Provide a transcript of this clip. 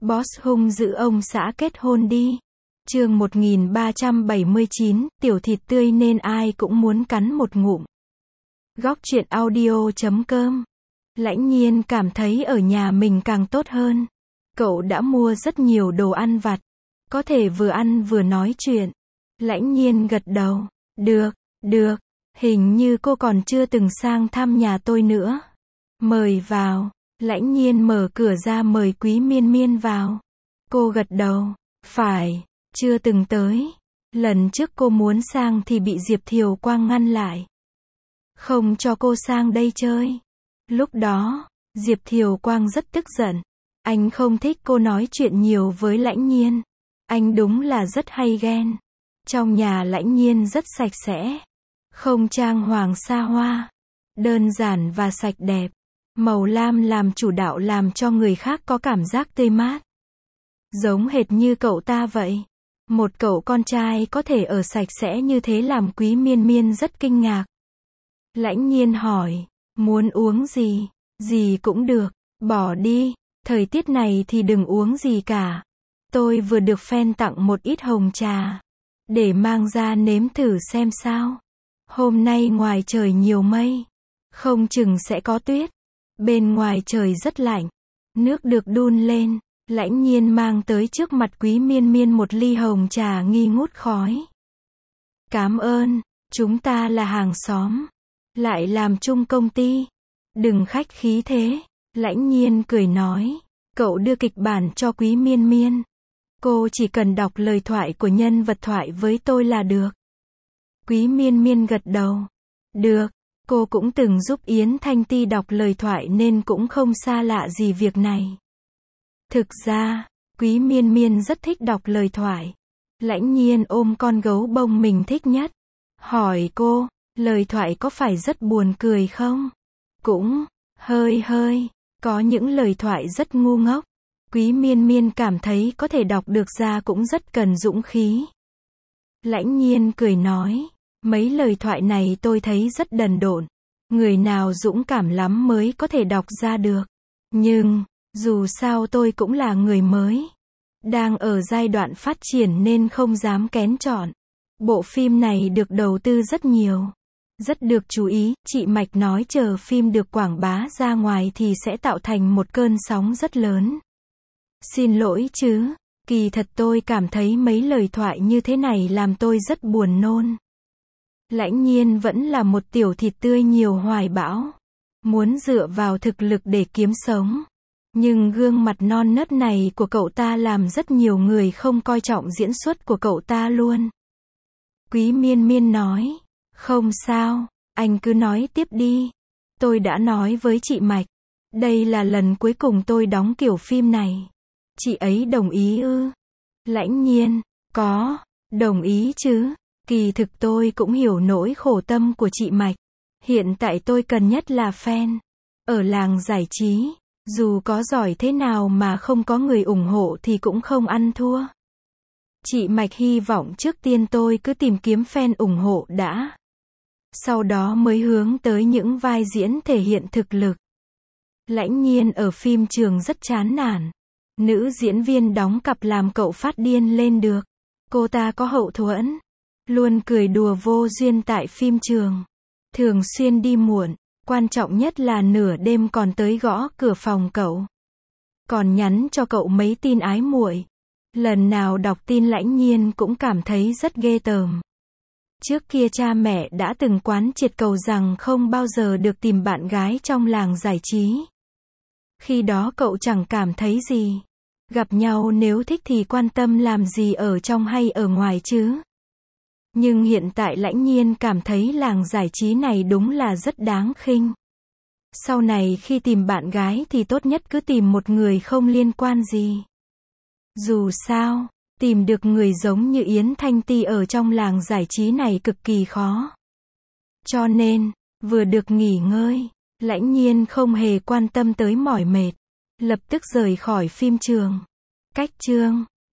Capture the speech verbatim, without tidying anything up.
Boss hung dữ ông xã kết hôn đi. Chương một nghìn ba trăm bảy mươi chín, tiểu thịt tươi nên ai cũng muốn cắn một ngụm. Góc truyện audio chấm com. Lãnh Nhiên cảm thấy ở nhà mình càng tốt hơn. Cậu đã mua rất nhiều đồ ăn vặt, có thể vừa ăn vừa nói chuyện. Lãnh Nhiên gật đầu. Được, được, hình như cô còn chưa từng sang thăm nhà tôi nữa. Mời vào. Lãnh Nhiên mở cửa ra mời Quý Miên Miên vào. Cô gật đầu. Phải, chưa từng tới. Lần trước cô muốn sang thì bị Diệp Thiều Quang ngăn lại, không cho cô sang đây chơi. Lúc đó, Diệp Thiều Quang rất tức giận. Anh không thích cô nói chuyện nhiều với Lãnh Nhiên. Anh đúng là rất hay ghen. Trong nhà Lãnh Nhiên rất sạch sẽ, không trang hoàng xa hoa, đơn giản và sạch đẹp. Màu lam làm chủ đạo làm cho người khác có cảm giác tươi mát. Giống hệt như cậu ta vậy. Một cậu con trai có thể ở sạch sẽ như thế làm Quý Miên Miên rất kinh ngạc. Lãnh Nhiên hỏi, muốn uống gì? Gì cũng được, bỏ đi, thời tiết này thì đừng uống gì cả. Tôi vừa được fan tặng một ít hồng trà, để mang ra nếm thử xem sao. Hôm nay ngoài trời nhiều mây, không chừng sẽ có tuyết. Bên ngoài trời rất lạnh, nước được đun lên. Lãnh Nhiên mang tới trước mặt Quý Miên Miên một ly hồng trà nghi ngút khói. Cảm ơn, chúng ta là hàng xóm, lại làm chung công ty. Đừng khách khí thế. Lãnh Nhiên cười nói. Cậu đưa kịch bản cho Quý Miên Miên. Cô chỉ cần đọc lời thoại của nhân vật thoại với tôi là được. Quý Miên Miên gật đầu. Được, cô cũng từng giúp Yến Thanh Ti đọc lời thoại nên cũng không xa lạ gì việc này. Thực ra, Quý Miên Miên rất thích đọc lời thoại. Lãnh Nhiên ôm con gấu bông mình thích nhất, hỏi cô, lời thoại có phải rất buồn cười không? Cũng, hơi hơi, có những lời thoại rất ngu ngốc. Quý Miên Miên cảm thấy có thể đọc được ra cũng rất cần dũng khí. Lãnh Nhiên cười nói, mấy lời thoại này tôi thấy rất đần độn. Người nào dũng cảm lắm mới có thể đọc ra được. Nhưng, dù sao tôi cũng là người mới, đang ở giai đoạn phát triển nên không dám kén chọn. Bộ phim này được đầu tư rất nhiều, rất được chú ý. Chị Mạch nói chờ phim được quảng bá ra ngoài thì sẽ tạo thành một cơn sóng rất lớn. Xin lỗi chứ, kỳ thật tôi cảm thấy mấy lời thoại như thế này làm tôi rất buồn nôn. Lãnh Nhiên vẫn là một tiểu thịt tươi nhiều hoài bão, muốn dựa vào thực lực để kiếm sống. Nhưng gương mặt non nớt này của cậu ta làm rất nhiều người không coi trọng diễn xuất của cậu ta luôn. Quý Miên Miên nói, không sao, anh cứ nói tiếp đi. Tôi đã nói với chị Mạch, đây là lần cuối cùng tôi đóng kiểu phim này. Chị ấy đồng ý ư? Lãnh Nhiên, có, đồng ý chứ. Kỳ thực tôi cũng hiểu nỗi khổ tâm của chị Mạch. Hiện tại tôi cần nhất là fan. Ở làng giải trí, dù có giỏi thế nào mà không có người ủng hộ thì cũng không ăn thua. Chị Mạch hy vọng trước tiên tôi cứ tìm kiếm fan ủng hộ đã, sau đó mới hướng tới những vai diễn thể hiện thực lực. Lãnh Nhiên ở phim trường rất chán nản. Nữ diễn viên đóng cặp làm cậu phát điên lên được. Cô ta có hậu thuẫn, luôn cười đùa vô duyên tại phim trường, thường xuyên đi muộn, quan trọng nhất là nửa đêm còn tới gõ cửa phòng cậu, còn nhắn cho cậu mấy tin ái muội. Lần nào đọc tin Lãnh Nhiên cũng cảm thấy rất ghê tởm. Trước kia cha mẹ đã từng quán triệt cậu rằng không bao giờ được tìm bạn gái trong làng giải trí. Khi đó cậu chẳng cảm thấy gì. Gặp nhau nếu thích thì quan tâm làm gì ở trong hay ở ngoài chứ. Nhưng hiện tại Lãnh Nhiên cảm thấy làng giải trí này đúng là rất đáng khinh. Sau này khi tìm bạn gái thì tốt nhất cứ tìm một người không liên quan gì. Dù sao, tìm được người giống như Yến Thanh Ti ở trong làng giải trí này cực kỳ khó. Cho nên, vừa được nghỉ ngơi, Lãnh Nhiên không hề quan tâm tới mỏi mệt, lập tức rời khỏi phim trường. Cách chương